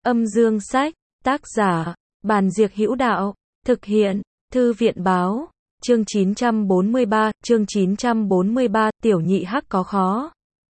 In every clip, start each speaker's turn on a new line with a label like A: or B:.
A: Âm dương sách, tác giả, Bàn Diệc Hữu Đạo, thực hiện, Thư viện báo, chương 943, tiểu nhị hắc có khó.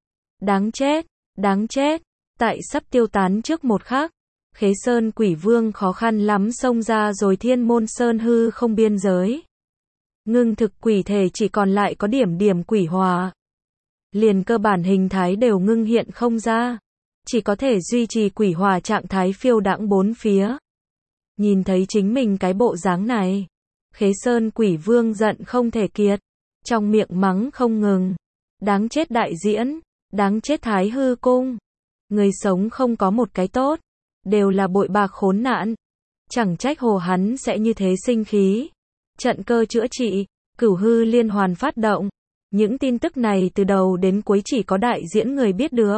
A: Đáng chết, tại sắp tiêu tán trước một khắc, Khế Sơn Quỷ Vương khó khăn lắm xông ra rồi Thiên Môn Sơn hư không biên giới. Ngưng thực quỷ thể chỉ còn lại có điểm quỷ hòa. Liền cơ bản hình thái đều ngưng hiện không ra. Chỉ có thể duy trì quỷ hòa trạng thái phiêu đãng bốn phía. Nhìn thấy chính mình cái bộ dáng này, Khế Sơn Quỷ Vương giận không thể kiệt, trong miệng mắng không ngừng. Đáng chết đại diễn, đáng chết Thái Hư Cung. Người sống không có một cái tốt, đều là bội bạc khốn nạn. Chẳng trách hồ hắn sẽ như thế sinh khí. Trận cơ chữa trị, cửu hư liên hoàn phát động. Những tin tức này từ đầu đến cuối chỉ có đại diễn người biết được.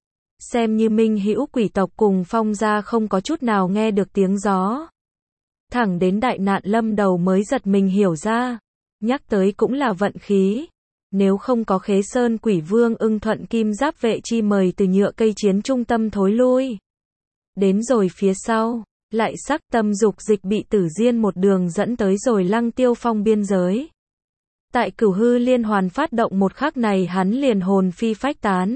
A: Xem như minh hữu quỷ tộc cùng Phong gia không có chút nào nghe được tiếng gió. Thẳng đến đại nạn lâm đầu mới giật mình hiểu ra. Nhắc tới cũng là vận khí. Nếu không có Khế Sơn Quỷ Vương ưng thuận kim giáp vệ chi mời từ nhựa cây chiến trung tâm thối lui. Đến rồi phía sau, lại sắc tâm dục dịch bị Tử Diên một đường dẫn tới rồi Lăng Tiêu Phong biên giới. Tại cửu hư liên hoàn phát động một khắc này hắn liền hồn phi phách tán.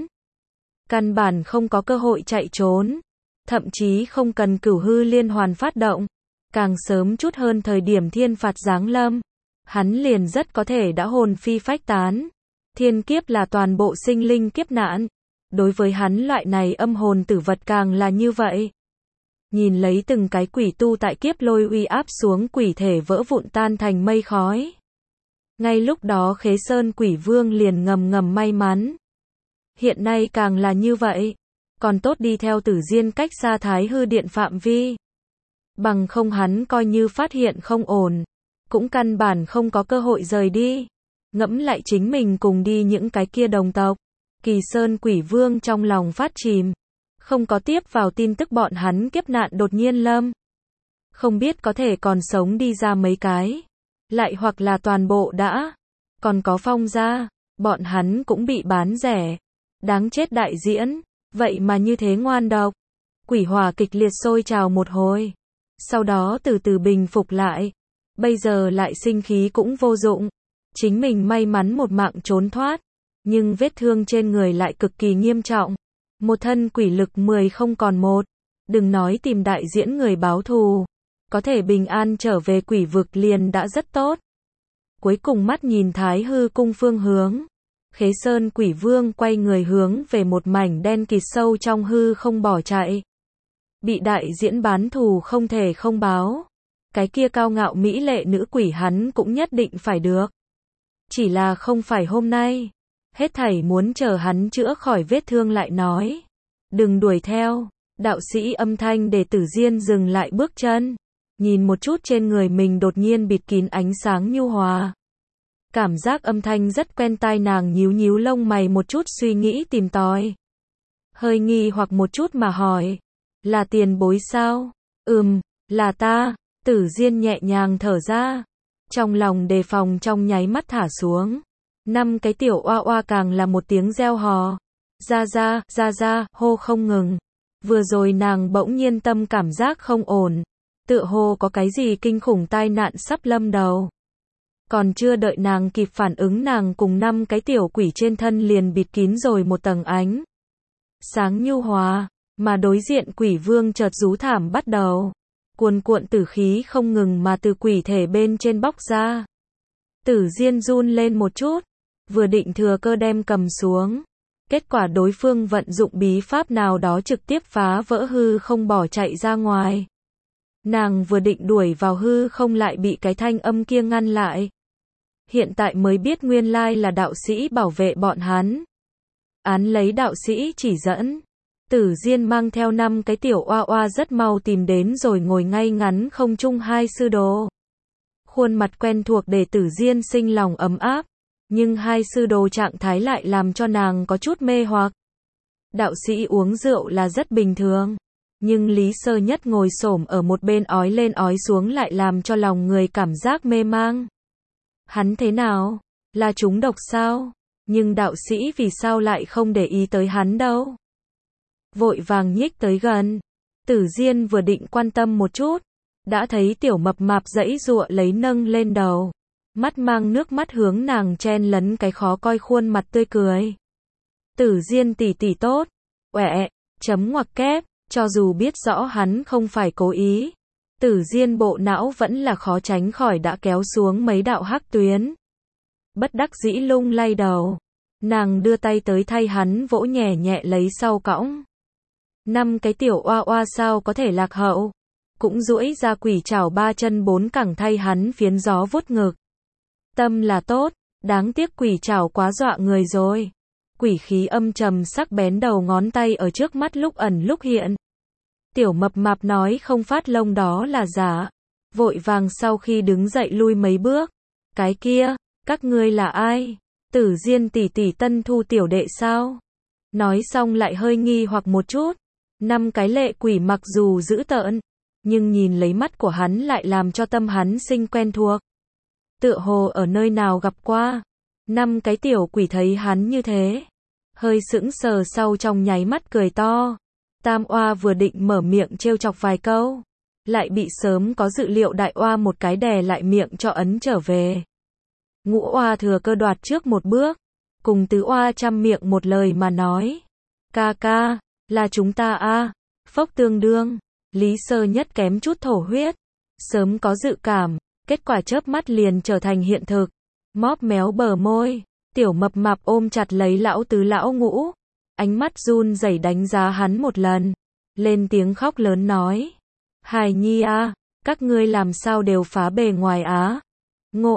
A: Căn bản không có cơ hội chạy trốn. Thậm chí không cần cửu hư liên hoàn phát động. Càng sớm chút hơn thời điểm thiên phạt giáng lâm. Hắn liền rất có thể đã hồn phi phách tán. Thiên kiếp là toàn bộ sinh linh kiếp nạn. Đối với hắn loại này âm hồn tử vật càng là như vậy. Nhìn lấy từng cái quỷ tu tại kiếp lôi uy áp xuống quỷ thể vỡ vụn tan thành mây khói. Ngay lúc đó Khế Sơn Quỷ Vương liền ngầm may mắn. Hiện nay càng là như vậy. Còn tốt đi theo Tử Diên cách xa Thái Hư Điện phạm vi. Bằng không hắn coi như phát hiện không ổn. Cũng căn bản không có cơ hội rời đi. Ngẫm lại chính mình cùng đi những cái kia đồng tộc. Kỳ Sơn Quỷ Vương trong lòng phát chìm. Không có tiếp vào tin tức bọn hắn kiếp nạn đột nhiên lâm. Không biết có thể còn sống đi ra mấy cái. Lại hoặc là toàn bộ đã. Còn có Phong gia. Bọn hắn cũng bị bán rẻ. Đáng chết đại diễn. Vậy mà như thế ngoan độc. Quỷ hỏa kịch liệt sôi trào một hồi. Sau đó từ từ bình phục lại. Bây giờ lại sinh khí cũng vô dụng. Chính mình may mắn một mạng trốn thoát. Nhưng vết thương trên người lại cực kỳ nghiêm trọng. Một thân quỷ lực 10 không còn một. Đừng nói tìm đại diễn người báo thù. Có thể bình an trở về quỷ vực liền đã rất tốt. Cuối cùng mắt nhìn Thái Hư Cung phương hướng. Khế Sơn Quỷ Vương quay người hướng về một mảnh đen kịt sâu trong hư không bỏ chạy. Bị đại diễn bán thù không thể không báo. Cái kia cao ngạo mỹ lệ nữ quỷ hắn cũng nhất định phải được. Chỉ là không phải hôm nay. Hết thảy muốn chờ hắn chữa khỏi vết thương lại nói. Đừng đuổi theo. Đạo sĩ âm thanh để Tử Diên dừng lại bước chân. Nhìn một chút trên người mình đột nhiên bịt kín ánh sáng nhu hòa. Cảm giác âm thanh rất quen tai nàng nhíu lông mày một chút suy nghĩ tìm tòi. Hơi nghi hoặc một chút mà hỏi. Là tiền bối sao? Là ta. Tử Diên nhẹ nhàng thở ra. Trong lòng đề phòng trong nháy mắt thả xuống. 5 cái tiểu oa oa càng là một tiếng reo hò. Ra, hô không ngừng. Vừa rồi nàng bỗng nhiên tâm cảm giác không ổn. Tựa hồ có cái gì kinh khủng tai nạn sắp lâm đầu. Còn chưa đợi nàng kịp phản ứng nàng cùng 5 cái tiểu quỷ trên thân liền bịt kín rồi một tầng ánh sáng nhu hòa. Mà đối diện quỷ vương chợt rú thảm bắt đầu. Cuồn cuộn tử khí không ngừng mà từ quỷ thể bên trên bóc ra. Tử Diên run lên một chút. Vừa định thừa cơ đem cầm xuống. Kết quả đối phương vận dụng bí pháp nào đó trực tiếp phá vỡ hư không bỏ chạy ra ngoài. Nàng vừa định đuổi vào hư không lại bị cái thanh âm kia ngăn lại. Hiện tại mới biết nguyên lai là đạo sĩ bảo vệ bọn hắn. Án lấy đạo sĩ chỉ dẫn. Tử Diên mang theo 5 cái tiểu oa oa rất mau tìm đến rồi ngồi ngay ngắn không trung hai sư đồ. Khuôn mặt quen thuộc để Tử Diên sinh lòng ấm áp. Nhưng hai sư đồ trạng thái lại làm cho nàng có chút mê hoặc. Đạo sĩ uống rượu là rất bình thường. Nhưng Lý Sơ Nhất ngồi xổm ở một bên ói lên ói xuống lại làm cho lòng người cảm giác mê mang. Hắn thế nào? Là trúng độc sao? Nhưng đạo sĩ vì sao lại không để ý tới hắn đâu? Vội vàng nhích tới gần. Tử Diên vừa định quan tâm một chút, đã thấy tiểu mập mạp giãy giụa lấy nâng lên đầu, mắt mang nước mắt hướng nàng chen lấn cái khó coi khuôn mặt tươi cười. Tử Diên tỷ tỷ tốt, uệ, chấm ngoặc kép, cho dù biết rõ hắn không phải cố ý, Tử Diên bộ não vẫn là khó tránh khỏi đã kéo xuống mấy đạo hắc tuyến. Bất đắc dĩ lung lay đầu, nàng đưa tay tới thay hắn vỗ nhẹ nhẹ lấy sau cõng. 5 cái tiểu oa oa sao có thể lạc hậu, cũng duỗi ra quỷ trảo 3 chân 4 cẳng thay hắn phiến gió vuốt ngực. Tâm là tốt, đáng tiếc quỷ trảo quá dọa người rồi. Quỷ khí âm trầm sắc bén đầu ngón tay ở trước mắt lúc ẩn lúc hiện. Tiểu mập mạp nói không phát lông đó là giả, vội vàng sau khi đứng dậy lui mấy bước. Cái kia, các ngươi là ai? Tử Diên tỷ tỷ tân thu tiểu đệ sao? Nói xong lại hơi nghi hoặc một chút. 5 cái lệ quỷ mặc dù dữ tợn, nhưng nhìn lấy mắt của hắn lại làm cho tâm hắn sinh quen thuộc. Tựa hồ ở nơi nào gặp qua. 5 cái tiểu quỷ thấy hắn như thế, hơi sững sờ sau trong nháy mắt cười to. Tam oa vừa định mở miệng trêu chọc vài câu, lại bị sớm có dự liệu đại oa một cái đè lại miệng cho ấn trở về. Ngũ oa thừa cơ đoạt trước một bước, cùng tứ oa chăm miệng một lời mà nói. Ca ca, là chúng ta a. Phốc tương đương, Lý Sơ Nhất kém chút thổ huyết. Sớm có dự cảm, kết quả chớp mắt liền trở thành hiện thực. Móp méo bờ môi, tiểu mập mạp ôm chặt lấy lão tứ lão ngũ, ánh mắt run rẩy đánh giá hắn một lần, lên tiếng khóc lớn nói. Hài nhi a, các ngươi làm sao đều phá bề ngoài á. Ngô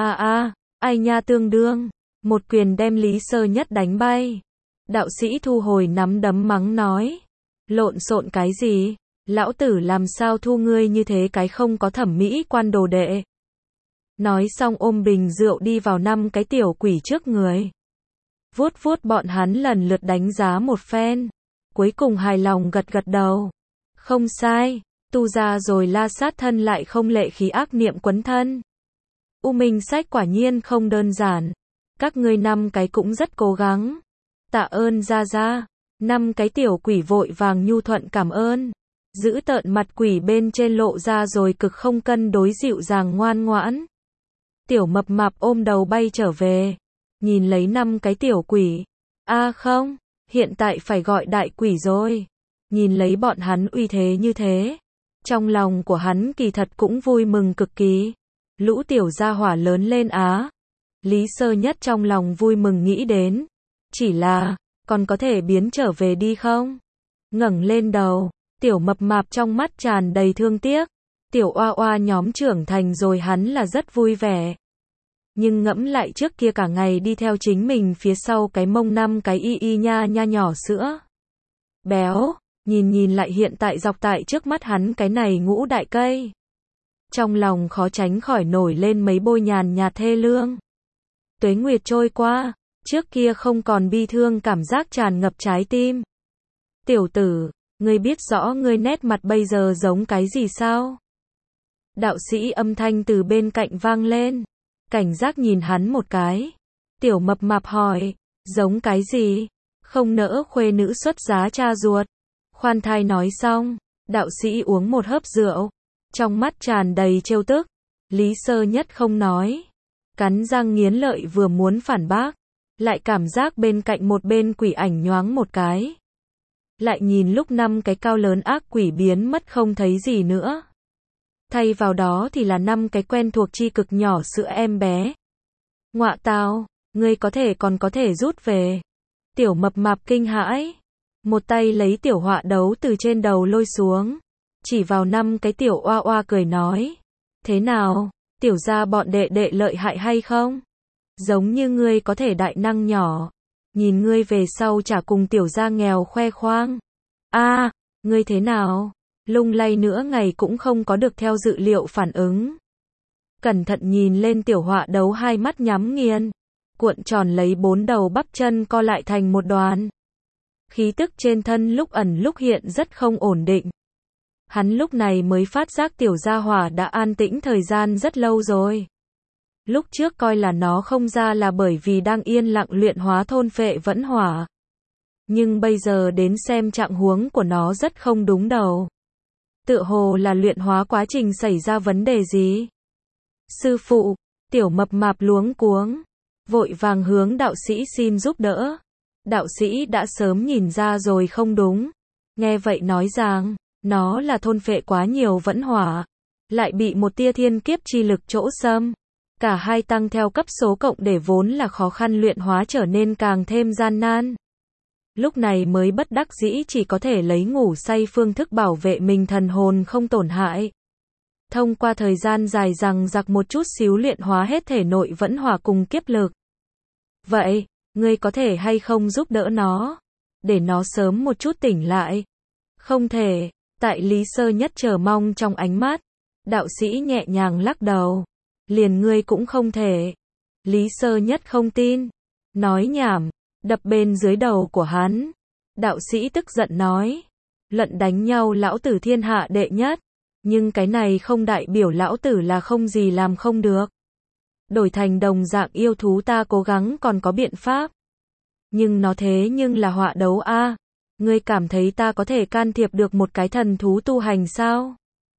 A: ai nha tương đương, một quyền đem Lý Sơ Nhất đánh bay. Đạo sĩ thu hồi nắm đấm mắng nói. Lộn xộn cái gì, lão tử làm sao thu ngươi như thế cái không có thẩm mỹ quan đồ đệ. Nói xong ôm bình rượu đi vào 5 cái tiểu quỷ trước người. Vuốt vuốt bọn hắn lần lượt đánh giá một phen. Cuối cùng hài lòng gật gật đầu. Không sai, tu ra rồi la sát thân lại không lệ khí ác niệm quấn thân. U Minh Sách quả nhiên không đơn giản. Các ngươi 5 cái cũng rất cố gắng. Tạ ơn ra ra. 5 cái tiểu quỷ vội vàng nhu thuận cảm ơn. Giữ tợn mặt quỷ bên trên lộ ra rồi cực không cân đối dịu dàng ngoan ngoãn. Tiểu mập mạp ôm đầu bay trở về, nhìn lấy 5 cái tiểu quỷ. Không, hiện tại phải gọi đại quỷ rồi. Nhìn lấy bọn hắn uy thế như thế, trong lòng của hắn kỳ thật cũng vui mừng cực kỳ. Lũ tiểu gia hỏa lớn lên á. Lý Sơ Nhất trong lòng vui mừng nghĩ đến. Chỉ là, còn có thể biến trở về đi không? Ngẩng lên đầu, tiểu mập mạp trong mắt tràn đầy thương tiếc. Tiểu oa oa nhóm trưởng thành rồi hắn là rất vui vẻ. Nhưng ngẫm lại trước kia cả ngày đi theo chính mình phía sau cái mông 5 cái y nha nha nhỏ sữa. Béo, nhìn lại hiện tại dọc tại trước mắt hắn cái này ngũ đại cây. Trong lòng khó tránh khỏi nổi lên mấy bôi nhàn nhạt thê lương. Tuế nguyệt trôi qua, trước kia không còn bi thương cảm giác tràn ngập trái tim. Tiểu tử, ngươi biết rõ ngươi nét mặt bây giờ giống cái gì sao? Đạo sĩ âm thanh từ bên cạnh vang lên. Cảnh giác nhìn hắn một cái. Tiểu mập mạp hỏi, giống cái gì? Không nỡ khuê nữ xuất giá cha ruột. Khoan thai nói xong, đạo sĩ uống một hớp rượu, trong mắt tràn đầy trêu tức. Lý Sơ Nhất không nói, cắn răng nghiến lợi vừa muốn phản bác, lại cảm giác bên cạnh một bên quỷ ảnh nhoáng một cái. Lại nhìn lúc 5 cái cao lớn ác quỷ biến mất không thấy gì nữa. Thay vào đó thì là 5 cái quen thuộc chi cực nhỏ sữa em bé. Ngọa tào, ngươi còn có thể rút về. Tiểu mập mạp kinh hãi, một tay lấy tiểu họa đấu từ trên đầu lôi xuống, chỉ vào 5 cái tiểu oa oa cười nói. Thế nào, tiểu gia bọn đệ đệ lợi hại hay không? Giống như ngươi có thể đại năng nhỏ, nhìn ngươi về sau chả cùng tiểu gia nghèo khoe khoang. Ngươi thế nào? Lung lay nữa ngày cũng không có được theo dự liệu phản ứng. Cẩn thận nhìn lên tiểu họa đấu hai mắt nhắm nghiền, cuộn tròn lấy 4 đầu bắp chân co lại thành một đoàn. Khí tức trên thân lúc ẩn lúc hiện rất không ổn định. Hắn lúc này mới phát giác tiểu gia hỏa đã an tĩnh thời gian rất lâu rồi. Lúc trước coi là nó không ra là bởi vì đang yên lặng luyện hóa thôn phệ vẫn hỏa. Nhưng bây giờ đến xem trạng huống của nó rất không đúng đầu. Tựa hồ là luyện hóa quá trình xảy ra vấn đề gì? Sư phụ, tiểu mập mạp luống cuống, vội vàng hướng đạo sĩ xin giúp đỡ. Đạo sĩ đã sớm nhìn ra rồi không đúng. Nghe vậy nói rằng, nó là thôn phệ quá nhiều vẫn hỏa, lại bị một tia thiên kiếp chi lực chỗ xâm. Cả hai tăng theo cấp số cộng để vốn là khó khăn luyện hóa trở nên càng thêm gian nan. Lúc này mới bất đắc dĩ chỉ có thể lấy ngủ say phương thức bảo vệ mình thần hồn không tổn hại. Thông qua thời gian dài rằng giặc một chút xíu luyện hóa hết thể nội vẫn hỏa cùng kiếp lực. Vậy, ngươi có thể hay không giúp đỡ nó, để nó sớm một chút tỉnh lại? Không thể, tại Lý Sơ Nhất chờ mong trong ánh mắt. Đạo sĩ nhẹ nhàng lắc đầu. Liền ngươi cũng không thể. Lý Sơ Nhất không tin. Nói nhảm, đập bên dưới đầu của hắn. Đạo sĩ tức giận nói. Luận đánh nhau lão tử thiên hạ đệ nhất. Nhưng cái này không đại biểu lão tử là không gì làm không được. Đổi thành đồng dạng yêu thú ta cố gắng còn có biện pháp. Nhưng nó thế nhưng là họa đấu a. Ngươi cảm thấy ta có thể can thiệp được một cái thần thú tu hành sao?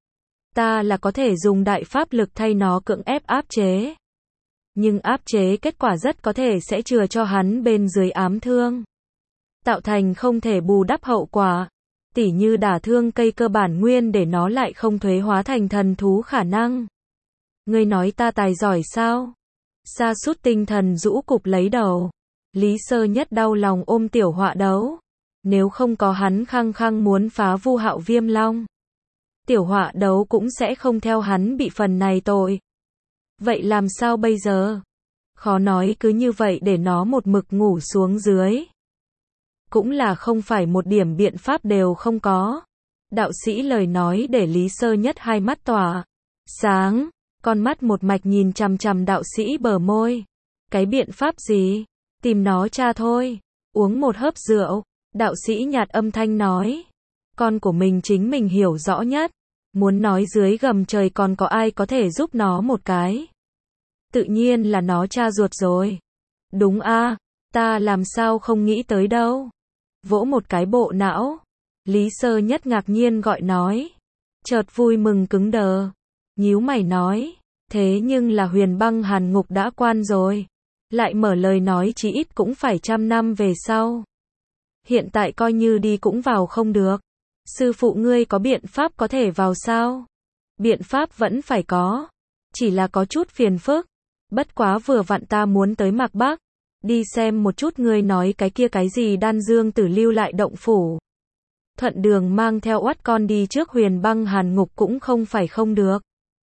A: Ta là có thể dùng đại pháp lực thay nó cưỡng ép áp chế. Nhưng áp chế kết quả rất có thể sẽ chừa cho hắn bên dưới ám thương. Tạo thành không thể bù đắp hậu quả. Tỉ như đả thương cây cơ bản nguyên để nó lại không thuế hóa thành thần thú khả năng. Ngươi nói ta tài giỏi sao? Sa sút tinh thần rũ cục lấy đầu. Lý Sơ Nhất đau lòng ôm tiểu họa đấu. Nếu không có hắn khăng khăng muốn phá Vu Hạo Viêm Long, tiểu họa đấu cũng sẽ không theo hắn bị phần này tội. Vậy làm sao bây giờ? Khó nói cứ như vậy để nó một mực ngủ xuống dưới. Cũng là không phải một điểm biện pháp đều không có. Đạo sĩ lời nói để Lý Sơ Nhất hai mắt tỏa sáng, con mắt một mạch nhìn chằm chằm đạo sĩ bờ môi. Cái biện pháp gì? Tìm nó cha thôi. Uống một hớp rượu. Đạo sĩ nhạt âm thanh nói. Con của mình chính mình hiểu rõ nhất. Muốn nói dưới gầm trời còn có ai có thể giúp nó một cái. Tự nhiên là nó cha ruột rồi. Đúng a, ta làm sao không nghĩ tới đâu. Vỗ một cái bộ não. Lý Sơ Nhất ngạc nhiên gọi nói. Chợt vui mừng cứng đờ. Nhíu mày nói. Thế nhưng là Huyền Băng Hàn Ngục đã quan rồi. Lại mở lời nói chí ít cũng phải 100 năm về sau. Hiện tại coi như đi cũng vào không được. Sư phụ ngươi có biện pháp có thể vào sao? Biện pháp vẫn phải có. Chỉ là có chút phiền phức. Bất quá vừa vặn ta muốn tới Mạc Bắc. Đi xem một chút ngươi nói cái kia cái gì Đan Dương Tử lưu lại động phủ. Thuận đường mang theo oát con đi trước Huyền Băng Hàn Ngục cũng không phải không được.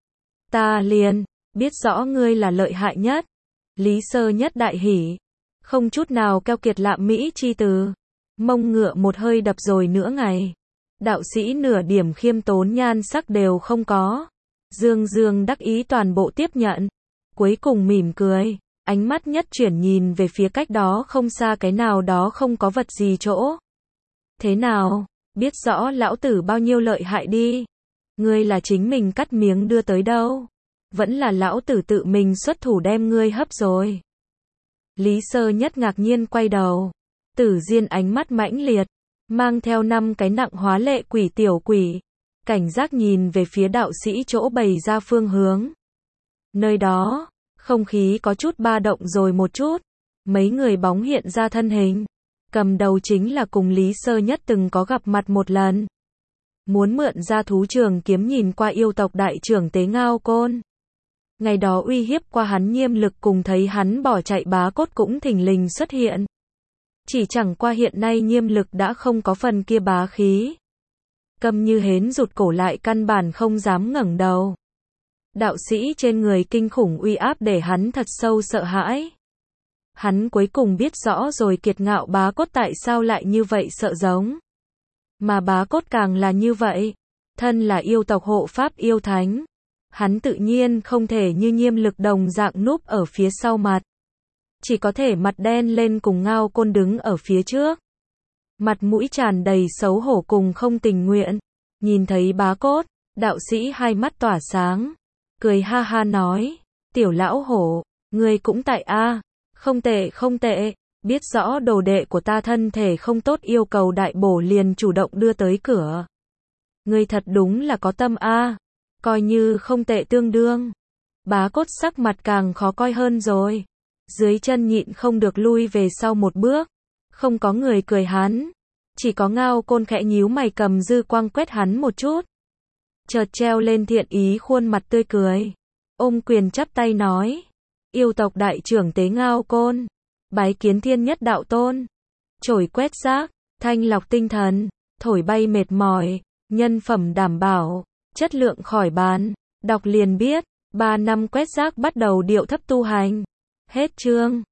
A: Ta liền, biết rõ ngươi là lợi hại nhất. Lý Sơ Nhất đại hỉ. Không chút nào keo kiệt lạm mỹ chi từ. Mông ngựa một hơi đập rồi nửa ngày. Đạo sĩ nửa điểm khiêm tốn nhan sắc đều không có. Dương dương đắc ý toàn bộ tiếp nhận. Cuối cùng mỉm cười. Ánh mắt nhất chuyển nhìn về phía cách đó không xa cái nào đó không có vật gì chỗ. Thế nào? Biết rõ lão tử bao nhiêu lợi hại đi. Ngươi là chính mình cắt miếng đưa tới đâu? Vẫn là lão tử tự mình xuất thủ đem ngươi hấp rồi. Lý Sơ Nhất ngạc nhiên quay đầu. Tử Diên ánh mắt mãnh liệt, mang theo 5 cái nặng hóa lệ quỷ tiểu quỷ, cảnh giác nhìn về phía đạo sĩ chỗ bày ra phương hướng. Nơi đó, không khí có chút ba động rồi một chút, mấy người bóng hiện ra thân hình, cầm đầu chính là cùng Lý Sơ Nhất từng có gặp mặt một lần. Muốn mượn ra thú trường kiếm nhìn qua yêu tộc đại trưởng Tế Ngao Côn. Ngày đó uy hiếp qua hắn Nhiêm Lực cùng thấy hắn bỏ chạy Bá Cốt cũng thình lình xuất hiện. Chỉ chẳng qua hiện nay Nhiêm Lực đã không có phần kia bá khí. Câm như hến rụt cổ lại căn bản không dám ngẩng đầu. Đạo sĩ trên người kinh khủng uy áp để hắn thật sâu sợ hãi. Hắn cuối cùng biết rõ rồi Kiệt Ngạo Bá Cốt tại sao lại như vậy sợ giống. Mà Bá Cốt càng là như vậy. Thân là yêu tộc hộ pháp yêu thánh. Hắn tự nhiên không thể như Nhiêm Lực đồng dạng núp ở phía sau mặt. Chỉ có thể mặt đen lên cùng Ngao Côn đứng ở phía trước. Mặt mũi tràn đầy xấu hổ cùng không tình nguyện. Nhìn thấy Bá Cốt, đạo sĩ hai mắt tỏa sáng. Cười ha ha nói, tiểu lão hổ, ngươi cũng tại a, không tệ không tệ, biết rõ đồ đệ của ta thân thể không tốt yêu cầu đại bổ liền chủ động đưa tới cửa. Ngươi thật đúng là có tâm a, coi như không tệ tương đương. Bá Cốt sắc mặt càng khó coi hơn rồi. Dưới chân nhịn không được lui về sau một bước. Không có người cười hắn. Chỉ có Ngao Côn khẽ nhíu mày cầm dư quang quét hắn một chút. Chợt treo lên thiện ý khuôn mặt tươi cười. Ôm quyền chắp tay nói. Yêu tộc đại trưởng tế Ngao Côn. Bái kiến thiên nhất đạo tôn. Chổi quét rác, thanh lọc tinh thần, thổi bay mệt mỏi, nhân phẩm đảm bảo, chất lượng khỏi bàn. Đọc liền biết, 3 năm quét rác bắt đầu điệu thấp tu hành. Hết chương.